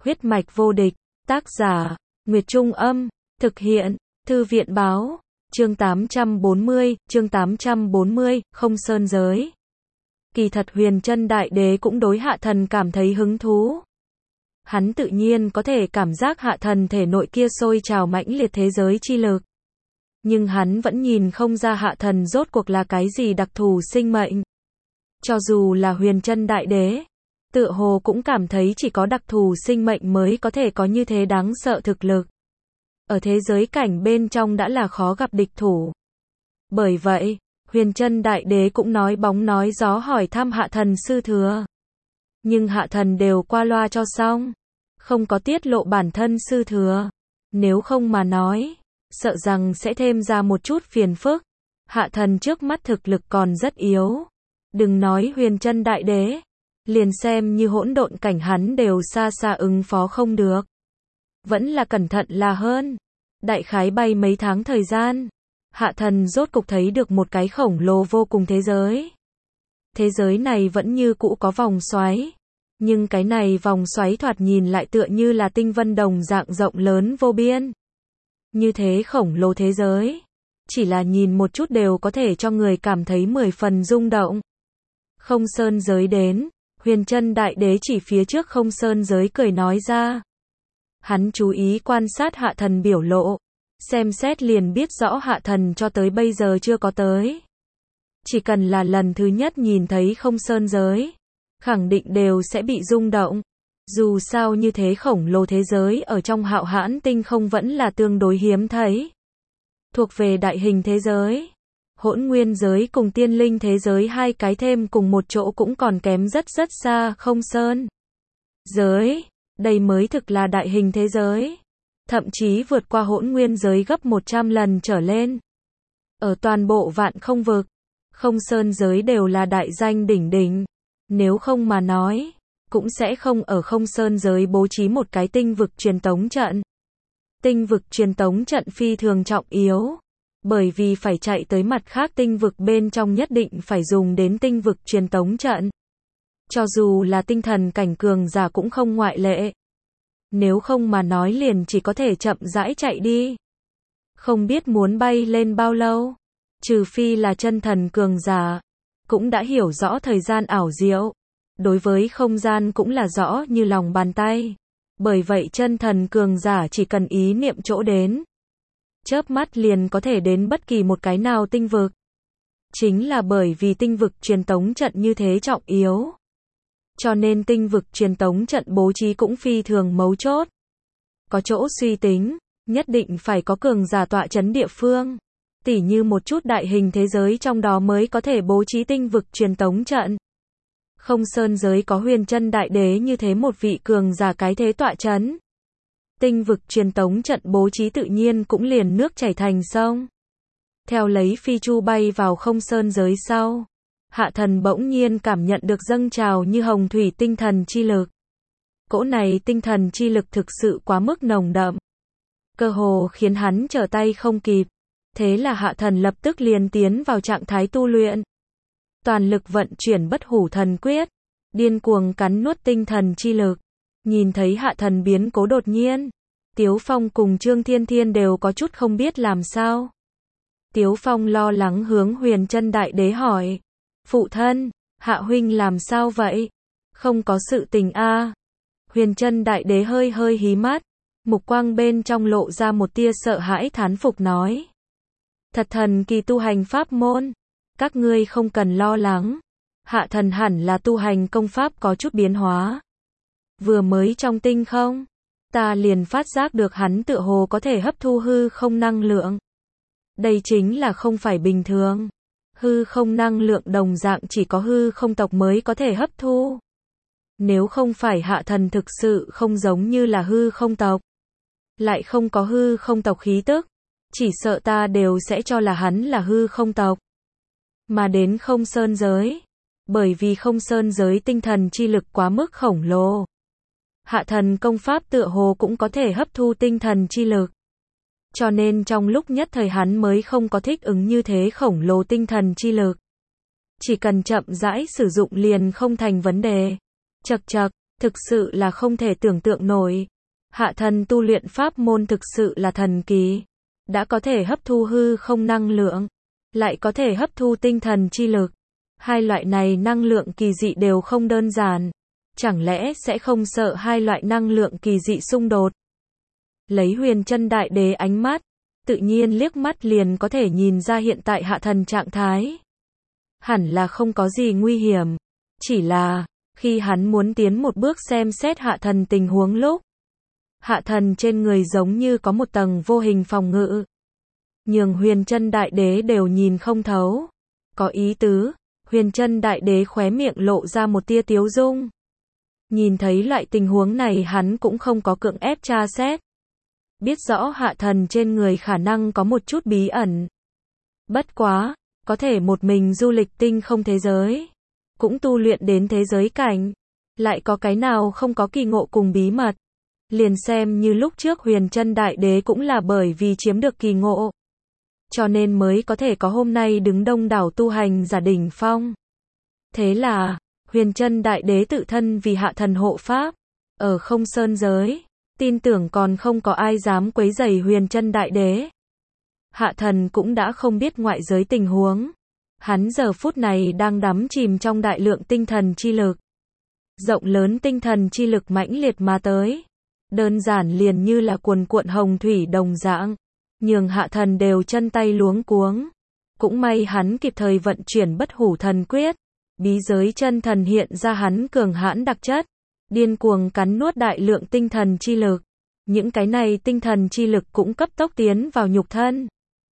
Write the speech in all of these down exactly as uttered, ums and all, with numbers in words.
Huyết mạch vô địch, tác giả, Nguyệt Trung Âm, thực hiện, Thư viện Báo, chương tám trăm bốn mươi, chương tám trăm bốn mươi, không sơn giới. Kỳ thật Huyền Chân Đại Đế cũng đối Hạ Thần cảm thấy hứng thú. Hắn tự nhiên có thể cảm giác Hạ Thần thể nội kia sôi trào mãnh liệt thế giới chi lực. Nhưng hắn vẫn nhìn không ra Hạ Thần rốt cuộc là cái gì đặc thù sinh mệnh. Cho dù là Huyền Chân Đại Đế, tựa hồ cũng cảm thấy chỉ có đặc thù sinh mệnh mới có thể có như thế đáng sợ thực lực. Ở thế giới cảnh bên trong đã là khó gặp địch thủ. Bởi vậy, Huyền Chân Đại Đế cũng nói bóng nói gió hỏi thăm Hạ Thần sư thừa. Nhưng Hạ Thần đều qua loa cho xong, không có tiết lộ bản thân sư thừa. Nếu không mà nói, sợ rằng sẽ thêm ra một chút phiền phức. Hạ Thần trước mắt thực lực còn rất yếu. Đừng nói Huyền Chân Đại Đế, liền xem như hỗn độn cảnh hắn đều xa xa ứng phó không được. Vẫn là cẩn thận là hơn. Đại khái bay mấy tháng thời gian, Hạ Thần rốt cục thấy được một cái khổng lồ vô cùng thế giới. Thế giới này vẫn như cũ có vòng xoáy, nhưng cái này vòng xoáy thoạt nhìn lại tựa như là tinh vân đồng dạng rộng lớn vô biên. Như thế khổng lồ thế giới, chỉ là nhìn một chút đều có thể cho người cảm thấy mười phần rung động. Không sơn giới đến, Huyền Chân Đại Đế chỉ phía trước không sơn giới cười nói ra. Hắn chú ý quan sát Hạ Thần biểu lộ, xem xét liền biết rõ Hạ Thần cho tới bây giờ chưa có tới. Chỉ cần là lần thứ nhất nhìn thấy không sơn giới, khẳng định đều sẽ bị rung động. Dù sao như thế khổng lồ thế giới ở trong Hạo Hãn tinh không vẫn là tương đối hiếm thấy. Thuộc về đại hình thế giới, hỗn nguyên giới cùng tiên linh thế giới hai cái thêm cùng một chỗ cũng còn kém rất rất xa không sơn giới. Đây mới thực là đại hình thế giới, thậm chí vượt qua hỗn nguyên giới gấp một trăm lần trở lên. Ở toàn bộ vạn không vực, không sơn giới đều là đại danh đỉnh đỉnh. Nếu không mà nói, cũng sẽ không ở không sơn giới bố trí một cái tinh vực truyền tống trận. Tinh vực truyền tống trận phi thường trọng yếu, bởi vì phải chạy tới mặt khác tinh vực bên trong nhất định phải dùng đến tinh vực truyền tống trận. Cho dù là tinh thần cảnh cường giả cũng không ngoại lệ. Nếu không mà nói liền chỉ có thể chậm rãi chạy đi. Không biết muốn bay lên bao lâu. Trừ phi là chân thần cường giả, cũng đã hiểu rõ thời gian ảo diệu. Đối với không gian cũng là rõ như lòng bàn tay. Bởi vậy chân thần cường giả chỉ cần ý niệm chỗ đến, chớp mắt liền có thể đến bất kỳ một cái nào tinh vực. Chính là bởi vì tinh vực truyền tống trận như thế trọng yếu, cho nên tinh vực truyền tống trận bố trí cũng phi thường mấu chốt. Có chỗ suy tính, nhất định phải có cường giả tọa chấn địa phương. Tỉ như một chút đại hình thế giới trong đó mới có thể bố trí tinh vực truyền tống trận. Không sơn giới có Huyền Chân Đại Đế như thế một vị cường giả cái thế tọa chấn. Tinh vực truyền tống trận bố trí tự nhiên cũng liền nước chảy thành sông. Theo lấy phi chu bay vào không sơn giới sau, Hạ Thần bỗng nhiên cảm nhận được dâng trào như hồng thủy tinh thần chi lực. Cỗ này tinh thần chi lực thực sự quá mức nồng đậm, cơ hồ khiến hắn trở tay không kịp. Thế là Hạ Thần lập tức liền tiến vào trạng thái tu luyện. Toàn lực vận chuyển Bất Hủ Thần Quyết, điên cuồng cắn nuốt tinh thần chi lực. Nhìn thấy Hạ Thần biến cố đột nhiên, Tiếu Phong cùng Trương Thiên Thiên đều có chút không biết làm sao. Tiếu Phong lo lắng hướng Huyền Chân Đại Đế hỏi. Phụ thân, Hạ huynh làm sao vậy? Không có sự tình a. Huyền Chân Đại Đế hơi hơi hí mắt, mục quang bên trong lộ ra một tia sợ hãi thán phục nói. Thật thần kỳ tu hành pháp môn, các ngươi không cần lo lắng. Hạ Thần hẳn là tu hành công pháp có chút biến hóa. Vừa mới trong tinh không, ta liền phát giác được hắn tựa hồ có thể hấp thu hư không năng lượng. Đây chính là không phải bình thường. Hư không năng lượng đồng dạng chỉ có hư không tộc mới có thể hấp thu. Nếu không phải Hạ Thần thực sự không giống như là hư không tộc, lại không có hư không tộc khí tức, chỉ sợ ta đều sẽ cho là hắn là hư không tộc. Mà đến không sơn giới, bởi vì không sơn giới tinh thần chi lực quá mức khổng lồ, Hạ Thần công pháp tựa hồ cũng có thể hấp thu tinh thần chi lực. Cho nên trong lúc nhất thời hắn mới không có thích ứng như thế khổng lồ tinh thần chi lực. Chỉ cần chậm rãi sử dụng liền không thành vấn đề. Chậc chậc, Thực sự là không thể tưởng tượng nổi. Hạ thần tu luyện pháp môn thực sự là thần kỳ. Đã có thể hấp thu hư không năng lượng, lại có thể hấp thu tinh thần chi lực. Hai loại này năng lượng kỳ dị đều không đơn giản. Chẳng lẽ sẽ không sợ hai loại năng lượng kỳ dị xung đột? Lấy Huyền Chân Đại Đế ánh mắt, tự nhiên liếc mắt liền có thể nhìn ra hiện tại hạ thần trạng thái. Hẳn là không có gì nguy hiểm. Chỉ là, khi hắn muốn tiến một bước xem xét hạ thần tình huống lúc, hạ thần trên người giống như có một tầng vô hình phòng ngự. Nhường Huyền Chân Đại Đế đều nhìn không thấu. Có ý tứ, Huyền Chân Đại Đế khóe miệng lộ ra một tia tiếu dung. Nhìn thấy loại tình huống này hắn cũng không có cưỡng ép tra xét. Biết rõ hạ thần trên người khả năng có một chút bí ẩn. Bất quá, có thể một mình du lịch tinh không thế giới, cũng tu luyện đến thế giới cảnh, lại có cái nào không có kỳ ngộ cùng bí mật. Liền xem như lúc trước Huyền Chân Đại Đế cũng là bởi vì chiếm được kỳ ngộ, cho nên mới có thể có hôm nay đứng đông đảo tu hành giả đỉnh phong. Thế là, Huyền Chân Đại Đế tự thân vì hạ thần hộ pháp, ở không sơn giới, tin tưởng còn không có ai dám quấy rầy Huyền Chân Đại Đế. Hạ thần cũng đã không biết ngoại giới tình huống. Hắn giờ phút này đang đắm chìm trong đại lượng tinh thần chi lực. Rộng lớn tinh thần chi lực mãnh liệt mà tới. Đơn giản liền như là cuồn cuộn hồng thủy đồng dạng. Nhường hạ thần đều chân tay luống cuống. Cũng may hắn kịp thời vận chuyển bất hủ thần quyết. Bí giới chân thần hiện ra hắn cường hãn đặc chất. Điên cuồng cắn nuốt đại lượng tinh thần chi lực. Những cái này tinh thần chi lực cũng cấp tốc tiến vào nhục thân.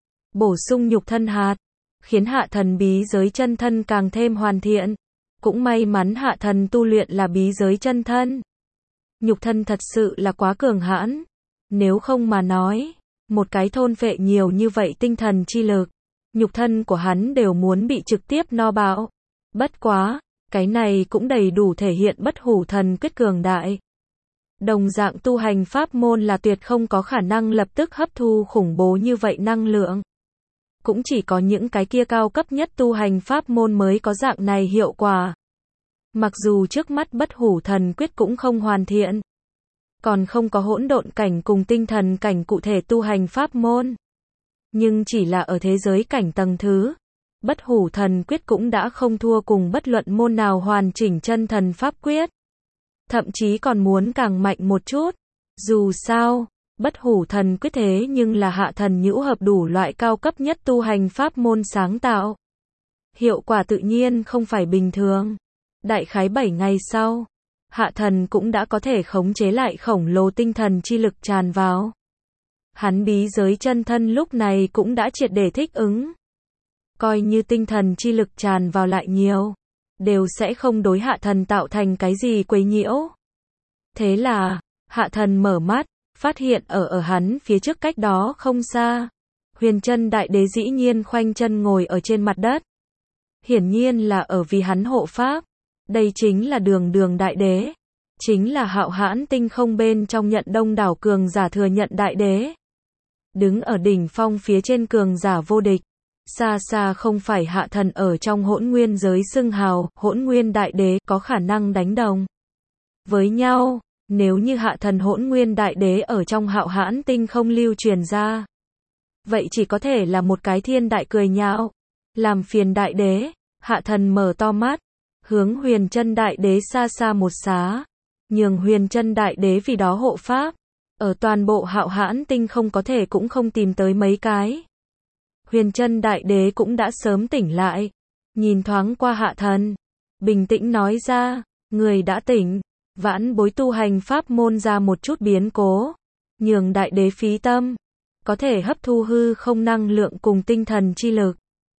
Bổ sung nhục thân hạt. Khiến hạ thần bí giới chân thân càng thêm hoàn thiện. Cũng may mắn hạ thần tu luyện là bí giới chân thân. Nhục thân thật sự là quá cường hãn. Nếu không mà nói, một cái thôn phệ nhiều như vậy tinh thần chi lực, nhục thân của hắn đều muốn bị trực tiếp no bạo. Bất quá, cái này cũng đầy đủ thể hiện bất hủ thần quyết cường đại. Đồng dạng tu hành pháp môn là tuyệt không có khả năng lập tức hấp thu khủng bố như vậy năng lượng. Cũng chỉ có những cái kia cao cấp nhất tu hành pháp môn mới có dạng này hiệu quả. Mặc dù trước mắt bất hủ thần quyết cũng không hoàn thiện, còn không có hỗn độn cảnh cùng tinh thần cảnh cụ thể tu hành pháp môn, nhưng chỉ là ở thế giới cảnh tầng thứ, bất hủ thần quyết cũng đã không thua cùng bất luận môn nào hoàn chỉnh chân thần pháp quyết. Thậm chí còn muốn càng mạnh một chút. Dù sao, bất hủ thần quyết thế nhưng là hạ thần nhũ hợp đủ loại cao cấp nhất tu hành pháp môn sáng tạo. Hiệu quả tự nhiên không phải bình thường. Đại khái bảy ngày sau, hạ thần cũng đã có thể khống chế lại khổng lồ tinh thần chi lực tràn vào. Hắn bí giới chân thân lúc này cũng đã triệt để thích ứng. Coi như tinh thần chi lực tràn vào lại nhiều, đều sẽ không đối hạ thần tạo thành cái gì quấy nhiễu. Thế là, hạ thần mở mắt, phát hiện ở ở hắn phía trước cách đó không xa. Huyền Chân Đại Đế dĩ nhiên khoanh chân ngồi ở trên mặt đất. Hiển nhiên là ở vì hắn hộ pháp. Đây chính là Đường Đường Đại Đế. Chính là hạo hãn tinh không bên trong nhận đông đảo cường giả thừa nhận Đại Đế. Đứng ở đỉnh phong phía trên cường giả vô địch. Xa xa không phải hạ thần ở trong hỗn nguyên giới xưng hào, hỗn nguyên Đại Đế có khả năng đánh đồng với nhau. Nếu như hạ thần hỗn nguyên Đại Đế ở trong hạo hãn tinh không lưu truyền ra, vậy chỉ có thể là một cái thiên đại cười nhạo. Làm phiền Đại Đế. Hạ thần mở to mắt, hướng Huyền Chân Đại Đế xa xa một xá, nhường Huyền Chân Đại Đế vì đó hộ pháp. Ở toàn bộ hạo hãn tinh không có thể cũng không tìm tới mấy cái. Huyền Chân Đại Đế cũng đã sớm tỉnh lại, nhìn thoáng qua hạ thần, bình tĩnh nói ra, người đã tỉnh. Vãn bối tu hành pháp môn ra một chút biến cố, nhường Đại Đế phí tâm, có thể hấp thu hư không năng lượng cùng tinh thần chi lực.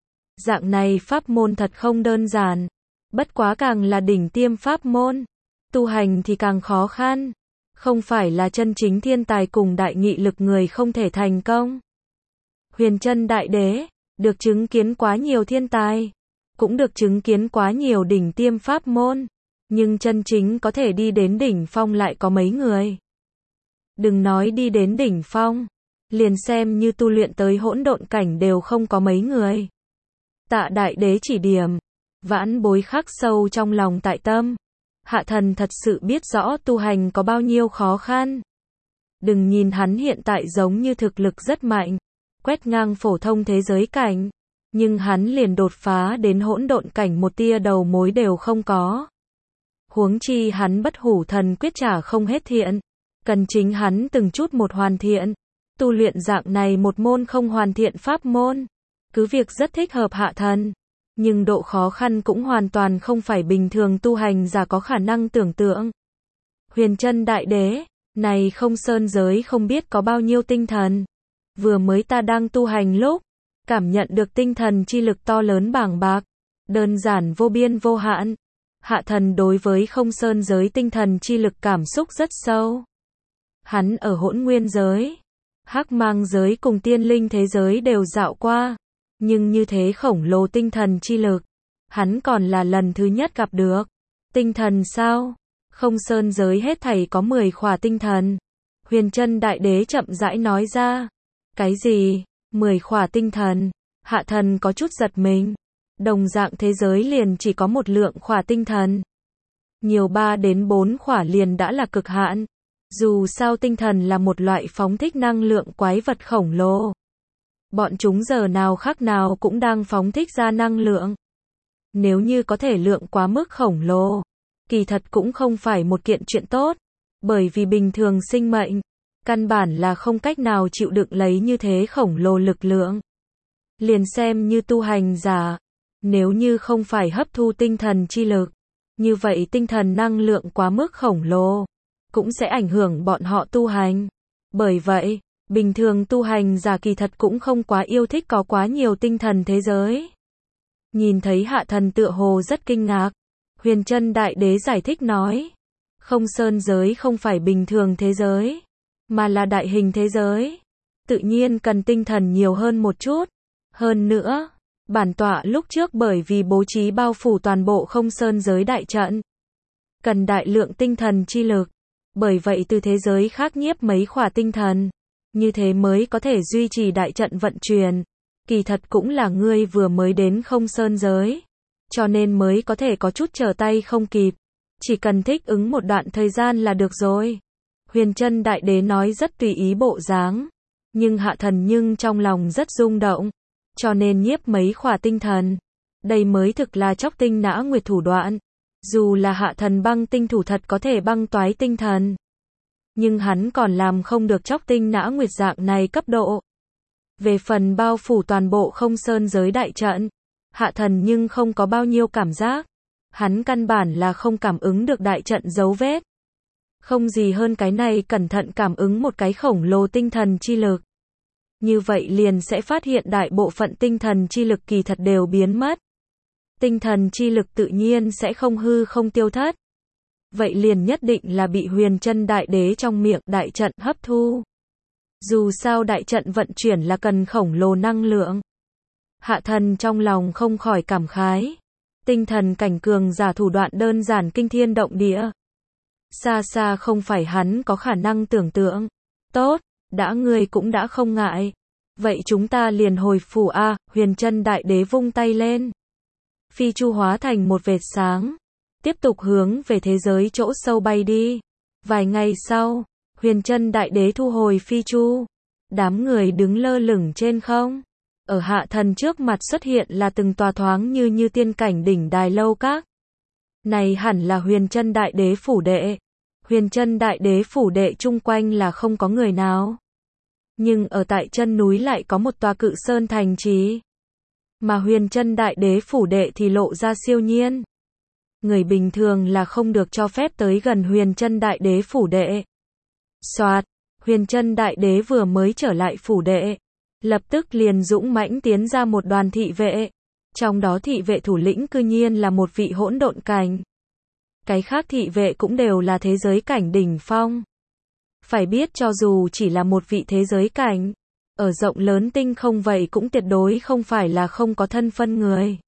Dạng này pháp môn thật không đơn giản, bất quá càng là đỉnh tiêm pháp môn, tu hành thì càng khó khăn, không phải là chân chính thiên tài cùng đại nghị lực người không thể thành công. Huyền Chân Đại Đế, được chứng kiến quá nhiều thiên tài, cũng được chứng kiến quá nhiều đỉnh tiêm pháp môn. Nhưng chân chính có thể đi đến đỉnh phong lại có mấy người. Đừng nói đi đến đỉnh phong, liền xem như tu luyện tới hỗn độn cảnh đều không có mấy người. Tạ Đại Đế chỉ điểm, vãn bối khắc sâu trong lòng tại tâm. Hạ thần thật sự biết rõ tu hành có bao nhiêu khó khăn. Đừng nhìn hắn hiện tại giống như thực lực rất mạnh, quét ngang phổ thông thế giới cảnh, nhưng hắn liền đột phá đến hỗn độn cảnh một tia đầu mối đều không có. Huống chi hắn bất hủ thần quyết trả không hết thiện, cần chính hắn từng chút một hoàn thiện. Tu luyện dạng này một môn không hoàn thiện pháp môn, cứ việc rất thích hợp hạ thần, nhưng độ khó khăn cũng hoàn toàn không phải bình thường tu hành giả có khả năng tưởng tượng. Huyền Chân Đại Đế, này không sơn giới không biết có bao nhiêu tinh thần. Vừa mới ta đang tu hành lúc, cảm nhận được tinh thần chi lực to lớn bàng bạc, đơn giản vô biên vô hạn. Hạ thần đối với không sơn giới tinh thần chi lực cảm xúc rất sâu. Hắn ở hỗn nguyên giới, hắc mang giới cùng tiên linh thế giới đều dạo qua, nhưng như thế khổng lồ tinh thần chi lực, hắn còn là lần thứ nhất gặp được. Tinh thần sao? Không sơn giới hết thảy có mười khỏa tinh thần. Huyền Chân Đại Đế chậm rãi nói ra. Cái gì? mười khỏa tinh thần? Hạ thần có chút giật mình. Đồng dạng thế giới liền chỉ có một lượng khỏa tinh thần. Nhiều ba đến bốn khỏa liền đã là cực hạn. Dù sao tinh thần là một loại phóng thích năng lượng quái vật khổng lồ. Bọn chúng giờ nào khác nào cũng đang phóng thích ra năng lượng. Nếu như có thể lượng quá mức khổng lồ, kỳ thật cũng không phải một kiện chuyện tốt, bởi vì bình thường sinh mệnh, căn bản là không cách nào chịu đựng lấy như thế khổng lồ lực lượng. Liền xem như tu hành giả, nếu như không phải hấp thu tinh thần chi lực, như vậy tinh thần năng lượng quá mức khổng lồ, cũng sẽ ảnh hưởng bọn họ tu hành. Bởi vậy, bình thường tu hành giả kỳ thật cũng không quá yêu thích có quá nhiều tinh thần thế giới. Nhìn thấy hạ thần tựa hồ rất kinh ngạc, Huyền Chân Đại Đế giải thích nói, không sơn giới không phải bình thường thế giới, mà là đại hình thế giới, tự nhiên cần tinh thần nhiều hơn một chút. Hơn nữa, bản tọa lúc trước bởi vì bố trí bao phủ toàn bộ không sơn giới đại trận, cần đại lượng tinh thần chi lực, bởi vậy từ thế giới khác nhiếp mấy khỏa tinh thần, như thế mới có thể duy trì đại trận vận chuyển. Kỳ thật cũng là ngươi vừa mới đến không sơn giới, cho nên mới có thể có chút trở tay không kịp, chỉ cần thích ứng một đoạn thời gian là được rồi. Huyền Chân Đại Đế nói rất tùy ý bộ dáng, nhưng hạ thần nhưng trong lòng rất rung động, cho nên nhiếp mấy khỏa tinh thần. Đây mới thực là chóc tinh nã nguyệt thủ đoạn. Dù là hạ thần băng tinh thủ thật có thể băng toái tinh thần, nhưng hắn còn làm không được chóc tinh nã nguyệt dạng này cấp độ. Về phần bao phủ toàn bộ không sơn giới đại trận, hạ thần nhưng không có bao nhiêu cảm giác. Hắn căn bản là không cảm ứng được đại trận dấu vết. Không gì hơn cái này cẩn thận cảm ứng một cái khổng lồ tinh thần chi lực. Như vậy liền sẽ phát hiện đại bộ phận tinh thần chi lực kỳ thật đều biến mất. Tinh thần chi lực tự nhiên sẽ không hư không tiêu thất. Vậy liền nhất định là bị Huyền Chân Đại Đế trong miệng đại trận hấp thu. Dù sao đại trận vận chuyển là cần khổng lồ năng lượng. Hạ thần trong lòng không khỏi cảm khái. Tinh thần cảnh cường giả thủ đoạn đơn giản kinh thiên động địa. Xa xa không phải hắn có khả năng tưởng tượng. Tốt, đã ngươi cũng đã không ngại. Vậy chúng ta liền hồi phủ a. Huyền Chân Đại Đế vung tay lên. Phi chu hóa thành một vệt sáng. Tiếp tục hướng về thế giới chỗ sâu bay đi. Vài ngày sau, Huyền Chân Đại Đế thu hồi phi chu. Đám người đứng lơ lửng trên không. Ở hạ thần trước mặt xuất hiện là từng tòa thoáng như như tiên cảnh đỉnh đài lâu các. Này hẳn là Huyền Chân Đại Đế phủ đệ. Huyền Chân Đại Đế phủ đệ chung quanh là không có người nào. Nhưng ở tại chân núi lại có một tòa cự sơn thành trì. Mà Huyền Chân Đại Đế phủ đệ thì lộ ra siêu nhiên. Người bình thường là không được cho phép tới gần Huyền Chân Đại Đế phủ đệ. Soạt, Huyền Chân Đại Đế vừa mới trở lại phủ đệ, lập tức liền dũng mãnh tiến ra một đoàn thị vệ. Trong đó thị vệ thủ lĩnh cư nhiên là một vị hỗn độn cảnh. Cái khác thị vệ cũng đều là thế giới cảnh đỉnh phong. Phải biết cho dù chỉ là một vị thế giới cảnh, ở rộng lớn tinh không vậy cũng tuyệt đối không phải là không có thân phân người.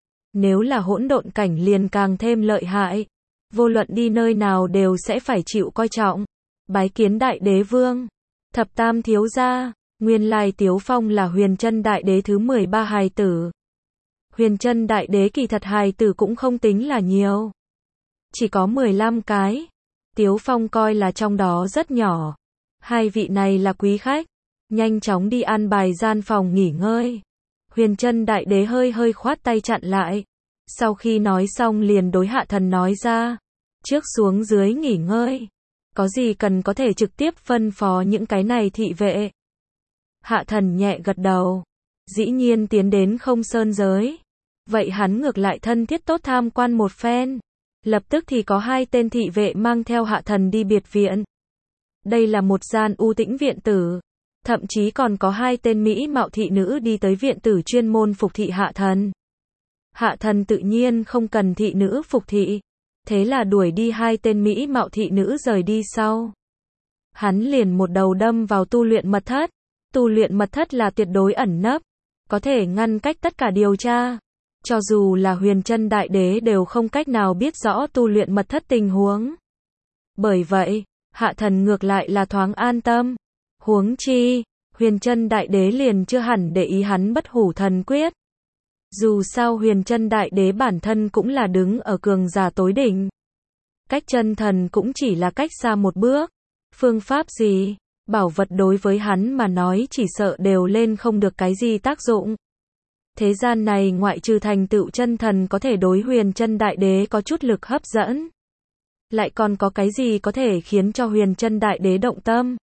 Nếu là hỗn độn cảnh liền càng thêm lợi hại. Vô luận đi nơi nào đều sẽ phải chịu coi trọng. Bái kiến Đại Đế Vương. Thập Tam thiếu gia. Nguyên lai Tiếu Phong là Huyền Chân Đại Đế thứ mười ba hài tử. Huyền Chân Đại Đế kỳ thật hài tử cũng không tính là nhiều. chỉ có mười lăm cái. Tiếu Phong coi là trong đó rất nhỏ. Hai vị này là quý khách, nhanh chóng đi an bài gian phòng nghỉ ngơi. Huyền Trân Đại Đế hơi hơi khoát tay chặn lại. Sau khi nói xong liền đối Hạ Thần nói ra, trước xuống dưới nghỉ ngơi. Có gì cần có thể trực tiếp phân phó những cái này thị vệ. Hạ Thần nhẹ gật đầu. Dĩ nhiên tiến đến không sơn giới. Vậy hắn ngược lại thân thiết tốt tham quan một phen. Lập tức thì có hai tên thị vệ mang theo Hạ Thần đi biệt viện. Đây là một gian u tĩnh viện tử. Thậm chí còn có hai tên mỹ mạo thị nữ đi tới viện tử chuyên môn phục thị Hạ Thần. Hạ Thần tự nhiên không cần thị nữ phục thị. Thế là đuổi đi hai tên mỹ mạo thị nữ rời đi sau. Hắn liền một đầu đâm vào tu luyện mật thất. Tu luyện mật thất là tuyệt đối ẩn nấp. Có thể ngăn cách tất cả điều tra. Cho dù là Huyền Trân Đại Đế đều không cách nào biết rõ tu luyện mật thất tình huống. Bởi vậy, Hạ Thần ngược lại là thoáng an tâm. Huống chi, Huyền Trân Đại Đế liền chưa hẳn để ý hắn bất hủ thần quyết. Dù sao Huyền Trân Đại Đế bản thân cũng là đứng ở cường giả tối đỉnh. Cách chân thần cũng chỉ là cách xa một bước. Phương pháp gì, bảo vật đối với hắn mà nói chỉ sợ đều lên không được cái gì tác dụng. Thế gian này ngoại trừ thành tựu chân thần có thể đối Huyền Trân Đại Đế có chút lực hấp dẫn. Lại còn có cái gì có thể khiến cho Huyền Trân Đại Đế động tâm.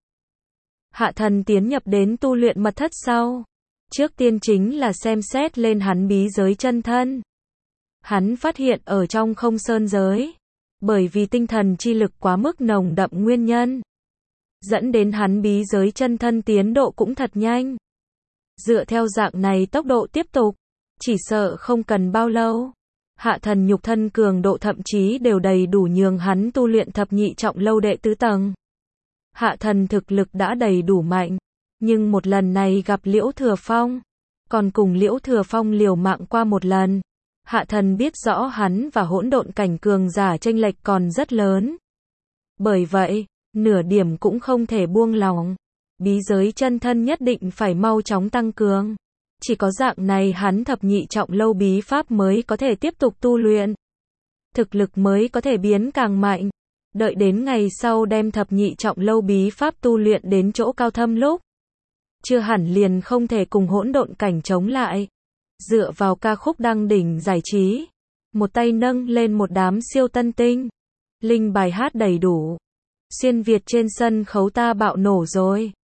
Hạ Thần tiến nhập đến tu luyện mật thất sau. Trước tiên chính là xem xét lên hắn bí giới chân thân. Hắn phát hiện ở trong không sơn giới. Bởi vì tinh thần chi lực quá mức nồng đậm nguyên nhân. Dẫn đến hắn bí giới chân thân tiến độ cũng thật nhanh. Dựa theo dạng này tốc độ tiếp tục. Chỉ sợ không cần bao lâu. Hạ Thần nhục thân cường độ thậm chí đều đầy đủ nhường hắn tu luyện thập nhị trọng lâu đệ tứ tầng. Hạ Thần thực lực đã đầy đủ mạnh. Nhưng một lần này gặp Liễu Thừa Phong. Còn cùng Liễu Thừa Phong liều mạng qua một lần. Hạ Thần biết rõ hắn và hỗn độn cảnh cường giả chênh lệch còn rất lớn. Bởi vậy, nửa điểm cũng không thể buông lỏng. Bí giới chân thân nhất định phải mau chóng tăng cường. Chỉ có dạng này hắn thập nhị trọng lâu bí pháp mới có thể tiếp tục tu luyện. Thực lực mới có thể biến càng mạnh. Đợi đến ngày sau đem thập nhị trọng lâu bí pháp tu luyện đến chỗ cao thâm lúc. Chưa hẳn liền không thể cùng hỗn độn cảnh chống lại. Dựa vào ca khúc đăng đỉnh giải trí. Một tay nâng lên một đám siêu tân tinh. Linh bài hát đầy đủ. Xuyên Việt trên sân khấu ta bạo nổ rồi.